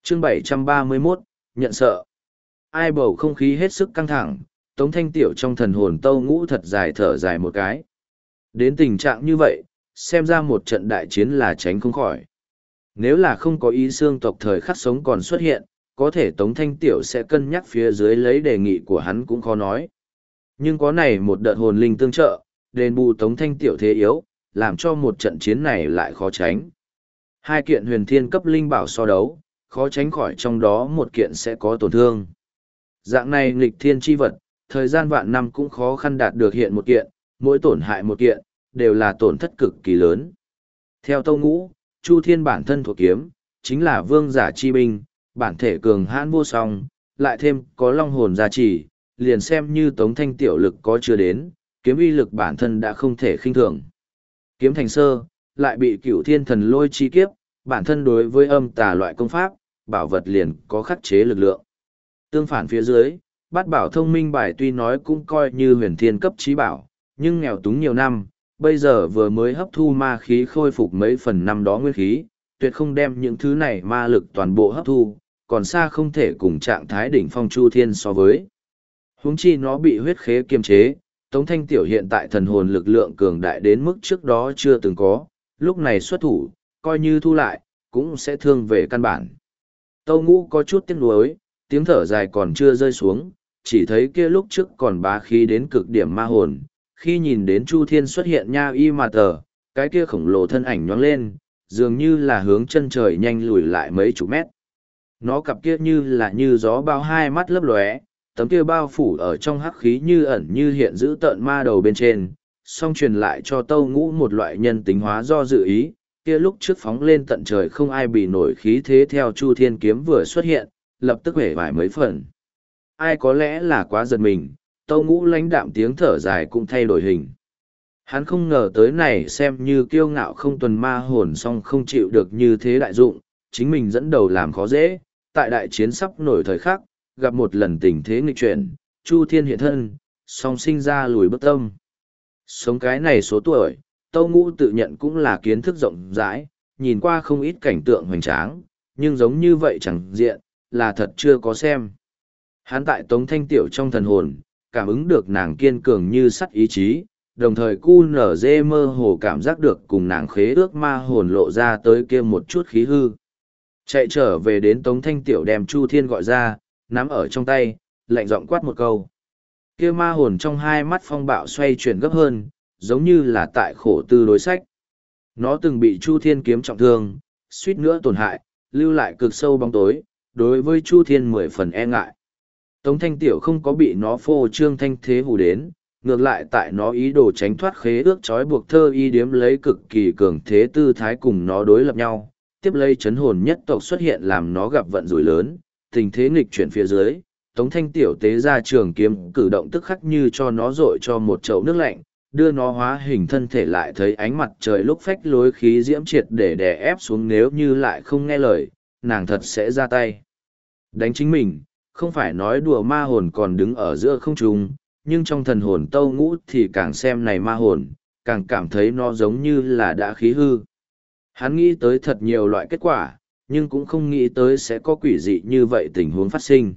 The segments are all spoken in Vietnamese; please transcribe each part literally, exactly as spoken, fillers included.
chương bảy trăm ba mươi mốt, nhận sợ. Ai bầu không khí hết sức căng thẳng, Tống Thanh Tiểu trong thần hồn Tâu Ngũ thật dài thở dài một cái. Đến tình trạng như vậy, xem ra một trận đại chiến là tránh không khỏi. Nếu là không có ý xương tộc thời khắc sống còn xuất hiện, có thể Tống Thanh Tiểu sẽ cân nhắc phía dưới lấy đề nghị của hắn cũng khó nói. Nhưng có này một đợt hồn linh tương trợ, đền bù Tống Thanh Tiểu thế yếu, làm cho một trận chiến này lại khó tránh. Hai kiện huyền thiên cấp linh bảo so đấu, khó tránh khỏi trong đó một kiện sẽ có tổn thương. Dạng này nghịch thiên chi vật, thời gian vạn năm cũng khó khăn đạt được hiện một kiện, mỗi tổn hại một kiện, đều là tổn thất cực kỳ lớn. Theo Tâu Ngũ, Chu Thiên bản thân thuộc kiếm, chính là vương giả chi binh, bản thể cường hãn vô song, lại thêm có long hồn gia trì, liền xem như Tống Thanh Tiểu lực có chưa đến, kiếm uy lực bản thân đã không thể khinh thường. Kiếm thành sơ, lại bị Cửu Thiên thần lôi chi kiếp, bản thân đối với âm tà loại công pháp, bảo vật liền có khắc chế lực lượng. Tương phản phía dưới, bát bảo thông minh bài tuy nói cũng coi như huyền thiên cấp trí bảo, nhưng nghèo túng nhiều năm, bây giờ vừa mới hấp thu ma khí khôi phục mấy phần năm đó nguyên khí, tuyệt không đem những thứ này ma lực toàn bộ hấp thu, còn xa không thể cùng trạng thái đỉnh phong Chu Thiên so với. Huống chi nó bị huyết khế kiềm chế, Tống Thanh Tiểu hiện tại thần hồn lực lượng cường đại đến mức trước đó chưa từng có, lúc này xuất thủ, coi như thu lại, cũng sẽ thương về căn bản. Tâu Ngũ có chút tiếc nuối, tiếng thở dài còn chưa rơi xuống, chỉ thấy kia lúc trước còn bá khí đến cực điểm ma hồn, khi nhìn đến Chu Thiên xuất hiện nha y mà tờ, cái kia khổng lồ thân ảnh nhoáng lên, dường như là hướng chân trời nhanh lùi lại mấy chục mét. Nó cặp kia như là như gió bao hai mắt lấp lóe, tấm kia bao phủ ở trong hắc khí như ẩn như hiện giữ tợn ma đầu bên trên, song truyền lại cho Tâu Ngũ một loại nhân tính hóa do dự ý, kia lúc trước phóng lên tận trời không ai bị nổi khí thế theo Chu Thiên kiếm vừa xuất hiện, lập tức hể vải mấy phần. Ai có lẽ là quá giật mình, Tâu Ngũ lãnh đạm tiếng thở dài cũng thay đổi hình. Hắn không ngờ tới này xem như kiêu ngạo không tuần ma hồn song không chịu được như thế đại dụng, chính mình dẫn đầu làm khó dễ, tại đại chiến sắp nổi thời khắc, gặp một lần tình thế nghịch chuyển, Chu Thiên hiện thân, song sinh ra lùi bước tâm. Sống cái này số tuổi, Tâu Ngũ tự nhận cũng là kiến thức rộng rãi, nhìn qua không ít cảnh tượng hoành tráng, nhưng giống như vậy chẳng diện, là thật chưa có xem. Hắn tại Tống Thanh Tiểu trong thần hồn, cảm ứng được nàng kiên cường như sắt ý chí, đồng thời cu nở dê mơ hồ cảm giác được cùng nàng khế ước ma hồn lộ ra tới kia một chút khí hư. Chạy trở về đến Tống Thanh Tiểu đem Chu Thiên gọi ra, nắm ở trong tay, lạnh giọng quát một câu. Kia ma hồn trong hai mắt phong bạo xoay chuyển gấp hơn, giống như là tại khổ tư đối sách. Nó từng bị Chu Thiên kiếm trọng thương, suýt nữa tổn hại, lưu lại cực sâu bóng tối, đối với Chu Thiên mười phần e ngại. Tống Thanh Tiểu không có bị nó phô trương thanh thế hù đến, ngược lại tại nó ý đồ tránh thoát khế ước trói buộc thơ y điếm lấy cực kỳ cường thế tư thái cùng nó đối lập nhau, tiếp lấy chấn hồn nhất tộc xuất hiện làm nó gặp vận rủi lớn, tình thế nghịch chuyển phía dưới, Tống Thanh Tiểu tế ra trường kiếm cử động tức khắc như cho nó dội cho một chậu nước lạnh, đưa nó hóa hình thân thể lại thấy ánh mặt trời lúc phách lối khí diễm triệt để đè ép xuống, nếu như lại không nghe lời, nàng thật sẽ ra tay. Đánh chính mình, không phải nói đùa, ma hồn còn đứng ở giữa không trung, nhưng trong thần hồn Tâu Ngũ thì càng xem này ma hồn, càng cảm thấy nó giống như là đã khí hư. Hắn nghĩ tới thật nhiều loại kết quả, nhưng cũng không nghĩ tới sẽ có quỷ dị như vậy tình huống phát sinh.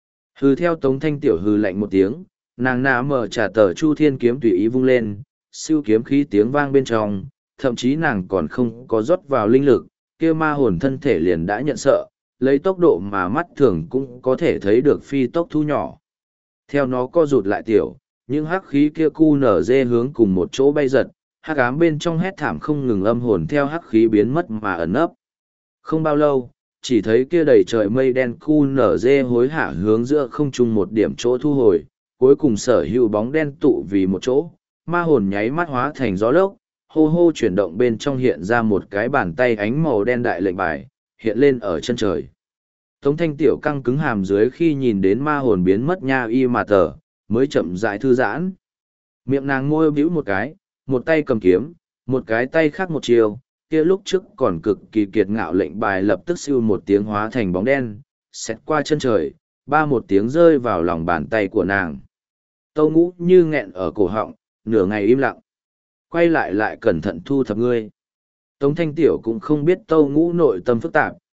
Hư theo Tống Thanh Tiểu hư lạnh một tiếng, nàng nã mở trả tờ Chu Thiên kiếm tùy ý vung lên, siêu kiếm khí tiếng vang bên trong, thậm chí nàng còn không có rót vào linh lực, kia ma hồn thân thể liền đã nhận sợ, lấy tốc độ mà mắt thường cũng có thể thấy được phi tốc thu nhỏ. Theo nó co rụt lại tiểu, những hắc khí kia cu nở dê hướng cùng một chỗ bay giật, hắc ám bên trong hét thảm không ngừng, âm hồn theo hắc khí biến mất mà ẩn nấp. Không bao lâu, chỉ thấy kia đầy trời mây đen cu nở dê hối hả hướng giữa không trung một điểm chỗ thu hồi, cuối cùng sở hữu bóng đen tụ vì một chỗ, ma hồn nháy mắt hóa thành gió lốc, hô hô chuyển động bên trong hiện ra một cái bàn tay ánh màu đen đại lệnh bài, hiện lên ở chân trời. Tống Thanh Tiểu căng cứng hàm dưới khi nhìn đến ma hồn biến mất nha y mà tờ, mới chậm rãi thư giãn. Miệng nàng môi bĩu một cái, một tay cầm kiếm, một cái tay khác một chiều, kia lúc trước còn cực kỳ kiệt ngạo lệnh bài lập tức siêu một tiếng hóa thành bóng đen, xẹt qua chân trời, ba một tiếng rơi vào lòng bàn tay của nàng. Tâu Ngũ như nghẹn ở cổ họng, nửa ngày im lặng. Quay lại lại cẩn thận thu thập ngươi. Tống Thanh Tiểu cũng không biết Tâu Ngũ nội tâm phức tạp,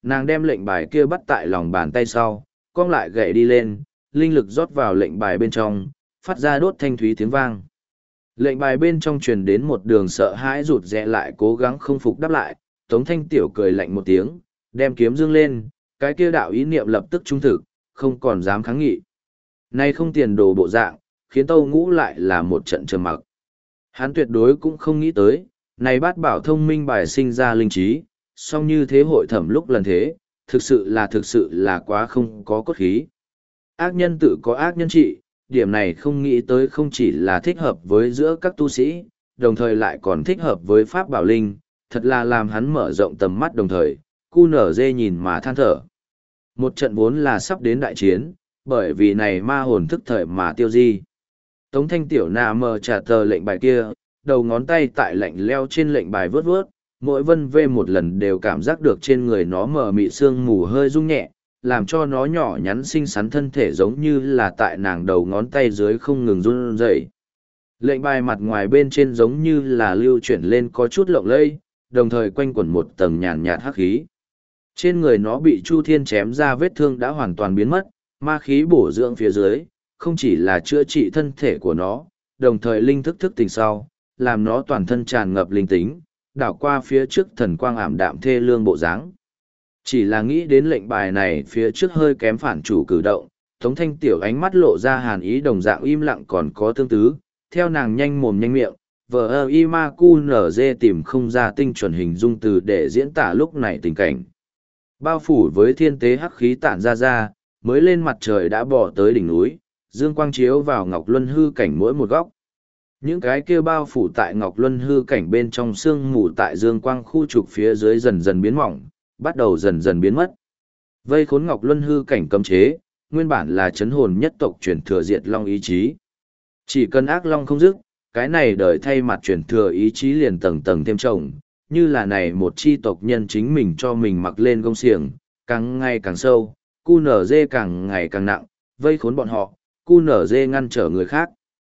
Nàng đem lệnh bài kia bắt tại lòng bàn tay sau, cong lại gậy đi lên, linh lực rót vào lệnh bài bên trong, phát ra đốt thanh thúy tiếng vang. Lệnh bài bên trong truyền đến một đường sợ hãi rụt rè lại cố gắng không phục đáp lại, Tống Thanh Tiểu cười lạnh một tiếng, đem kiếm dương lên, cái kia đạo ý niệm lập tức trung thực, không còn dám kháng nghị. Nay không tiền đồ bộ dạng, khiến Tâu Ngũ lại là một trận trầm mặc. Hắn tuyệt đối cũng không nghĩ tới, này bát bảo thông minh bài sinh ra linh trí, song như thế hội thẩm lúc lần thế, thực sự là thực sự là quá không có cốt khí. Ác nhân tự có ác nhân trị, điểm này không nghĩ tới không chỉ là thích hợp với giữa các tu sĩ, đồng thời lại còn thích hợp với Pháp Bảo Linh, thật là làm hắn mở rộng tầm mắt đồng thời, cu nở dê nhìn mà than thở. Một trận vốn là sắp đến đại chiến, bởi vì này ma hồn thức thời mà tiêu di. Tống Thanh Tiểu nà mờ trả tờ lệnh bài kia, đầu ngón tay tại lạnh leo trên lệnh bài vớt vớt, mỗi vân vê một lần đều cảm giác được trên người nó mờ mị sương mù hơi rung nhẹ, làm cho nó nhỏ nhắn xinh xắn thân thể giống như là tại nàng đầu ngón tay dưới không ngừng run rẩy. Lệnh bài mặt ngoài bên trên giống như là lưu chuyển lên có chút lộng lẫy, đồng thời quanh quẩn một tầng nhàn nhạt hắc khí. Trên người nó bị Chu Thiên chém ra vết thương đã hoàn toàn biến mất, ma khí bổ dưỡng phía dưới, không chỉ là chữa trị thân thể của nó, đồng thời linh thức thức tỉnh sau, làm nó toàn thân tràn ngập linh tính, đảo qua phía trước thần quang ảm đạm thê lương bộ dáng. Chỉ là nghĩ đến lệnh bài này phía trước hơi kém phản chủ cử động, Tống Thanh Tiểu ánh mắt lộ ra hàn ý đồng dạng im lặng còn có tương tứ, theo nàng nhanh mồm nhanh miệng, vờ ơ y ma cu nở dê tìm không ra tinh chuẩn hình dung từ để diễn tả lúc này tình cảnh. Bao phủ với thiên tế hắc khí tản ra ra, mới lên mặt trời đã bỏ tới đỉnh núi, dương quang chiếu vào Ngọc Luân hư cảnh mỗi một góc. Những cái kia bao phủ tại Ngọc Luân hư cảnh bên trong sương mù tại dương quang khu trục phía dưới dần dần biến mỏng, bắt đầu dần dần biến mất. Vây khốn Ngọc Luân hư cảnh cấm chế, nguyên bản là chấn hồn nhất tộc truyền thừa diệt long ý chí. Chỉ cần ác long không dứt, cái này đời thay mặt truyền thừa ý chí liền tầng tầng thêm chồng, như là này một chi tộc nhân chính mình cho mình mặc lên gông xiềng, càng ngày càng sâu, cu nở dê càng ngày càng nặng, vây khốn bọn họ, cu nở dê ngăn trở người khác.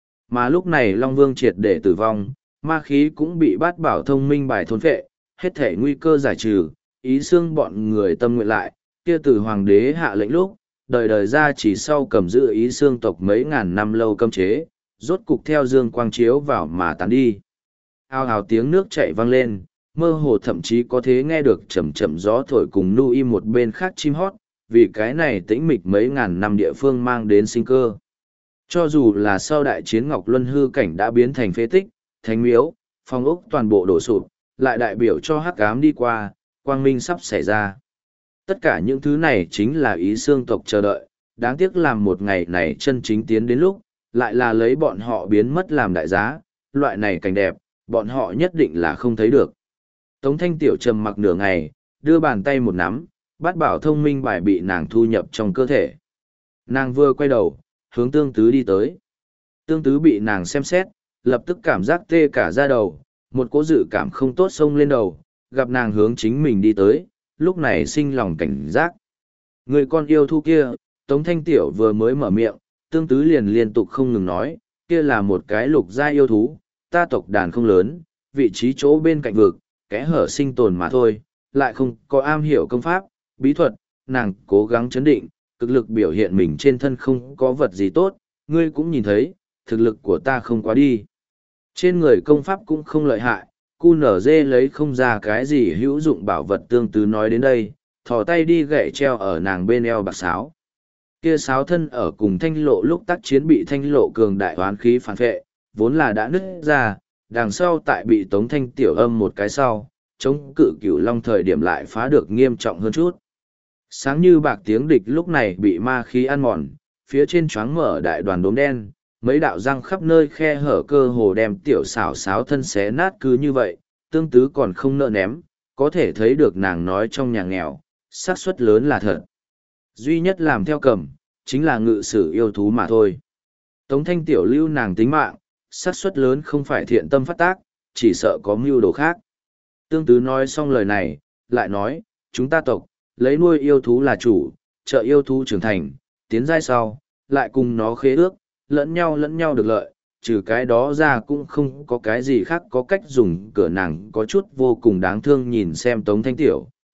Mà lúc này Long Vương triệt để tử vong, ma khí cũng bị bát bảo thông minh bài thôn phệ, hết thể nguy cơ giải trừ, ý xương bọn người tâm nguyện lại, kia từ hoàng đế hạ lệnh lúc, đời đời ra chỉ sau cầm giữ ý xương tộc mấy ngàn năm lâu cấm chế, rốt cục theo dương quang chiếu vào mà tán đi. Ao ào tiếng nước chảy vang lên, mơ hồ thậm chí có thể nghe được chậm chậm gió thổi cùng nu im một bên khác chim hót, vì cái này tĩnh mịch mấy ngàn năm địa phương mang đến sinh cơ. Cho dù là sau đại chiến Ngọc Luân hư cảnh đã biến thành phế tích, thánh miếu, phong ốc toàn bộ đổ sụp, lại đại biểu cho hắc ám đi qua, quang minh sắp xảy ra. Tất cả những thứ này chính là ý xương tộc chờ đợi, đáng tiếc làm một ngày này chân chính tiến đến lúc, lại là lấy bọn họ biến mất làm đại giá, loại này cảnh đẹp, bọn họ nhất định là không thấy được. Tống Thanh Tiểu trầm mặc nửa ngày, đưa bàn tay một nắm, bát bảo thông minh bài bị nàng thu nhập trong cơ thể. Nàng vừa quay đầu, hướng tương tứ đi tới. Tương tứ bị nàng xem xét, lập tức cảm giác tê cả da đầu, một cỗ dự cảm không tốt xông lên đầu, gặp nàng hướng chính mình đi tới, lúc này sinh lòng cảnh giác. Người con yêu thú kia, Tống Thanh Tiểu vừa mới mở miệng, tương tứ liền liên tục không ngừng nói, kia là một cái lục gia yêu thú, ta tộc đàn không lớn, vị trí chỗ bên cạnh vực, kẽ hở sinh tồn mà thôi, lại không có am hiểu công pháp, bí thuật, nàng cố gắng chấn định, cực lực biểu hiện mình trên thân không có vật gì tốt, ngươi cũng nhìn thấy, thực lực của ta không quá đi. Trên người công pháp cũng không lợi hại, cu nở dê lấy không ra cái gì hữu dụng bảo vật tương tứ nói đến đây, thò tay đi gậy treo ở nàng bên eo bạc sáo. Kia sáo thân ở cùng thanh lộ lúc tác chiến bị thanh lộ cường đại hoán khí phản phệ, vốn là đã nứt ra, đằng sau tại bị tống thanh tiểu âm một cái sau, chống cự cửu long thời điểm lại phá được nghiêm trọng hơn chút. Sáng như bạc tiếng địch lúc này bị ma khí ăn mòn, phía trên choáng mở đại đoàn đốm đen, mấy đạo răng khắp nơi khe hở cơ hồ đem tiểu xảo sáo thân xé nát cứ như vậy, tương tứ còn không nợ ném, có thể thấy được nàng nói trong nhà nghèo, xác suất lớn là thật. Duy nhất làm theo cầm, chính là ngự sử yêu thú mà thôi. Tống thanh tiểu lưu nàng tính mạng, xác suất lớn không phải thiện tâm phát tác, chỉ sợ có mưu đồ khác. Tương tứ nói xong lời này, lại nói, chúng ta tộc, lấy nuôi yêu thú là chủ, trợ yêu thú trưởng thành, tiến giai sau, lại cùng nó khế ước, lẫn nhau lẫn nhau được lợi, trừ cái đó ra cũng không có cái gì khác có cách dùng cửa nàng có chút vô cùng đáng thương nhìn xem Tống Thanh Tiểu,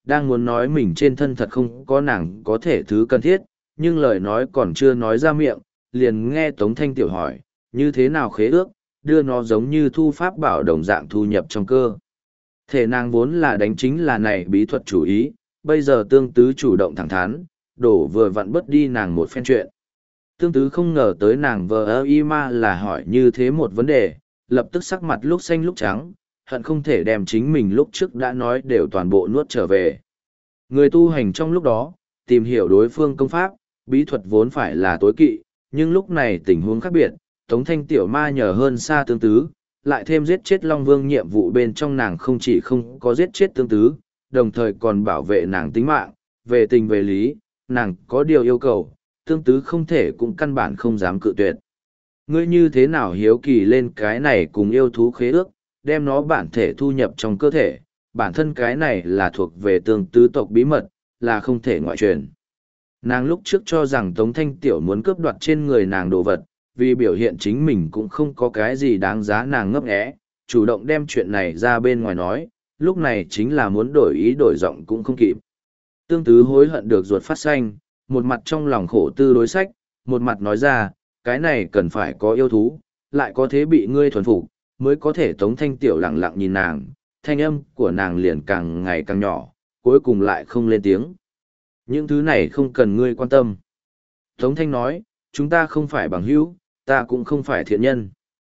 đang muốn nói mình trên thân thật không có nàng có thể thứ cần thiết, nhưng lời nói còn chưa nói ra miệng, liền nghe Tống Thanh Tiểu hỏi, như thế nào khế ước, đưa nó giống như thu pháp bảo đồng dạng thu nhập trong cơ. Thể nàng vốn là đánh chính là này bí thuật chủ ý, bây giờ tương tứ chủ động thẳng thắn, đổ vừa vặn bớt đi nàng một phen chuyện. Tương tứ không ngờ tới nàng vờ ơ y ma là hỏi như thế một vấn đề, lập tức sắc mặt lúc xanh lúc trắng, hận không thể đem chính mình lúc trước đã nói đều toàn bộ nuốt trở về. Người tu hành trong lúc đó, tìm hiểu đối phương công pháp, bí thuật vốn phải là tối kỵ, nhưng lúc này tình huống khác biệt, Tống Thanh Tiểu ma nhờ hơn xa tương tứ, lại thêm giết chết Long Vương nhiệm vụ bên trong nàng không chỉ không có giết chết tương tứ, đồng thời còn bảo vệ nàng tính mạng, về tình về lý, nàng có điều yêu cầu, tương tứ không thể cũng căn bản không dám cự tuyệt. Ngươi như thế nào hiếu kỳ lên cái này cùng yêu thú khế ước, đem nó bản thể thu nhập trong cơ thể, bản thân cái này là thuộc về tương tứ tộc bí mật, là không thể ngoại truyền. Nàng lúc trước cho rằng Tống Thanh Tiểu muốn cướp đoạt trên người nàng đồ vật, vì biểu hiện chính mình cũng không có cái gì đáng giá nàng ngấp nghé, chủ động đem chuyện này ra bên ngoài nói, lúc này chính là muốn đổi ý đổi giọng cũng không kịp. Tương tứ hối hận được ruột phát xanh, một mặt trong lòng khổ tư đối sách, một mặt nói ra, cái này cần phải có yêu thú, lại có thế bị ngươi thuần phục, mới có thể. Tống Thanh Tiểu lặng lặng nhìn nàng, thanh âm của nàng liền càng ngày càng nhỏ, cuối cùng lại không lên tiếng. Những thứ này không cần ngươi quan tâm. Tống Thanh nói, chúng ta không phải bằng hữu, ta cũng không phải thiện nhân.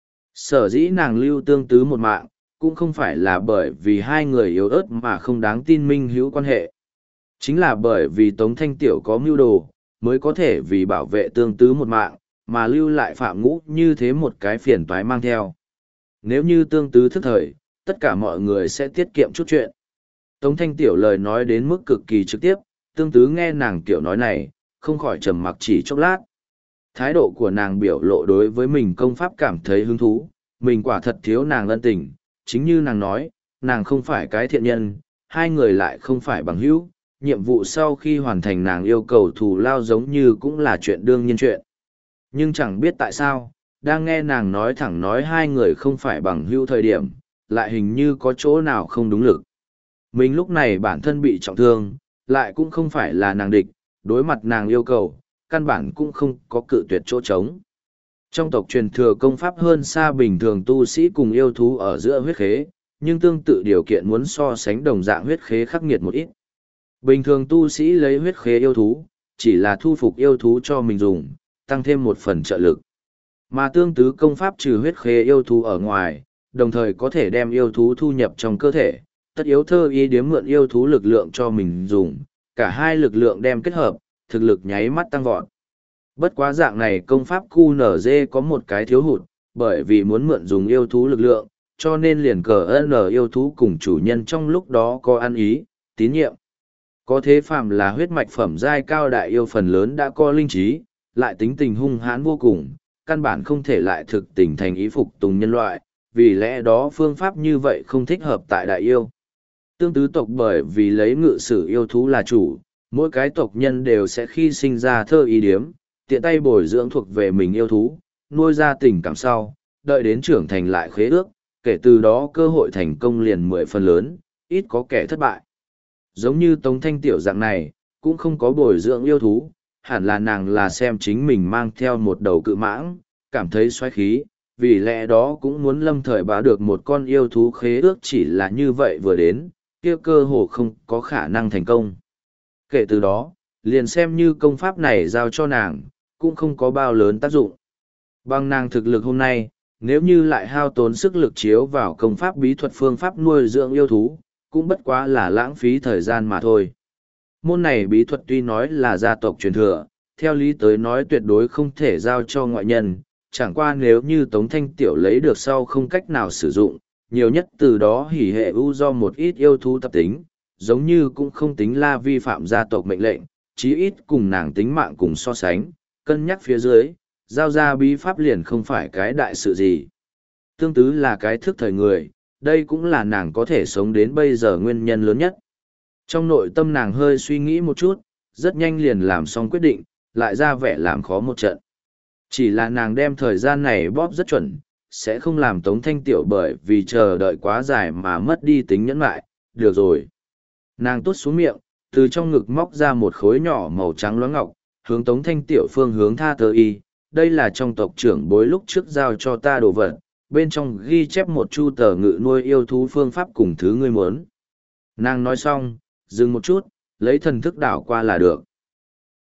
Sở dĩ nàng lưu tương tứ một mạng, cũng không phải là bởi vì hai người yếu ớt mà không đáng tin minh hữu quan hệ. Chính là bởi vì Tống Thanh Tiểu có mưu đồ, mới có thể vì bảo vệ tương tứ một mạng, mà lưu lại Phạm Ngũ như thế một cái phiền toái mang theo. Nếu như tương tứ thức thời, tất cả mọi người sẽ tiết kiệm chút chuyện. Tống Thanh Tiểu lời nói đến mức cực kỳ trực tiếp, tương tứ nghe nàng tiểu nói này, không khỏi trầm mặc chỉ chốc lát. Thái độ của nàng biểu lộ đối với mình công pháp cảm thấy hứng thú, mình quả thật thiếu nàng ân tình, chính như nàng nói, nàng không phải cái thiện nhân, hai người lại không phải bằng hữu, nhiệm vụ sau khi hoàn thành nàng yêu cầu thù lao giống như cũng là chuyện đương nhiên chuyện. Nhưng chẳng biết tại sao, đang nghe nàng nói thẳng nói hai người không phải bằng hữu thời điểm, lại hình như có chỗ nào không đúng lực. Mình lúc này bản thân bị trọng thương, lại cũng không phải là nàng địch, đối mặt nàng yêu cầu, căn bản cũng không có cự tuyệt chỗ trống. Trong tộc truyền thừa công pháp hơn xa bình thường tu sĩ cùng yêu thú ở giữa huyết khế, nhưng tương tự điều kiện muốn so sánh đồng dạng huyết khế khắc nghiệt một ít. Bình thường tu sĩ lấy huyết khế yêu thú, chỉ là thu phục yêu thú cho mình dùng, tăng thêm một phần trợ lực. Mà tương tứ công pháp trừ huyết khế yêu thú ở ngoài, đồng thời có thể đem yêu thú thu nhập trong cơ thể, tất yếu thơ ý điếm mượn yêu thú lực lượng cho mình dùng, cả hai lực lượng đem kết hợp, thực lực nháy mắt tăng vọt. Bất quá dạng này công pháp Q N G có một cái thiếu hụt, bởi vì muốn mượn dùng yêu thú lực lượng, cho nên liền cờ N yêu thú cùng chủ nhân trong lúc đó có ăn ý, tín nhiệm. Có thế phàm là huyết mạch phẩm giai cao đại yêu phần lớn đã có linh trí, lại tính tình hung hãn vô cùng, căn bản không thể lại thực tình thành ý phục tùng nhân loại, vì lẽ đó phương pháp như vậy không thích hợp tại đại yêu. Tương tứ tộc bởi vì lấy ngự sử yêu thú là chủ, mỗi cái tộc nhân đều sẽ khi sinh ra thơ ý điếm, tiện tay bồi dưỡng thuộc về mình yêu thú, nuôi ra tình cảm sau, đợi đến trưởng thành lại khế ước, kể từ đó cơ hội thành công liền mười phần lớn, ít có kẻ thất bại. Giống như Tống Thanh Tiểu dạng này, cũng không có bồi dưỡng yêu thú, hẳn là nàng là xem chính mình mang theo một đầu cự mãng, cảm thấy xoáy khí, vì lẽ đó cũng muốn lâm thời bá được một con yêu thú khế ước, chỉ là như vậy vừa đến, kia cơ hồ không có khả năng thành công. Kể từ đó, liền xem như công pháp này giao cho nàng, cũng không có bao lớn tác dụng. Bằng nàng thực lực hôm nay, nếu như lại hao tốn sức lực chiếu vào công pháp bí thuật phương pháp nuôi dưỡng yêu thú, cũng bất quá là lãng phí thời gian mà thôi. Môn này bí thuật tuy nói là gia tộc truyền thừa, theo lý tới nói tuyệt đối không thể giao cho ngoại nhân, chẳng qua nếu như Tống Thanh Tiểu lấy được sau không cách nào sử dụng, nhiều nhất từ đó hỉ hệ ưu do một ít yêu thú tập tính, giống như cũng không tính là vi phạm gia tộc mệnh lệnh, chí ít cùng nàng tính mạng cùng so sánh, cân nhắc phía dưới, giao ra bí pháp liền không phải cái đại sự gì. Tương tứ là cái thức thời người, đây cũng là nàng có thể sống đến bây giờ nguyên nhân lớn nhất. Trong nội tâm nàng hơi suy nghĩ một chút, rất nhanh liền làm xong quyết định, lại ra vẻ làm khó một trận. Chỉ là nàng đem thời gian này bóp rất chuẩn, sẽ không làm Tống Thanh Tiểu bởi vì chờ đợi quá dài mà mất đi tính nhẫn lại, được rồi. Nàng tuốt xuống miệng, từ trong ngực móc ra một khối nhỏ màu trắng loáng ngọc, hướng Tống Thanh Tiểu phương hướng tha tờ y. Đây là trong tộc trưởng bối lúc trước giao cho ta đồ vật, bên trong ghi chép một chu tờ ngự nuôi yêu thú phương pháp cùng thứ ngươi muốn. Nàng nói xong, dừng một chút, lấy thần thức đảo qua là được.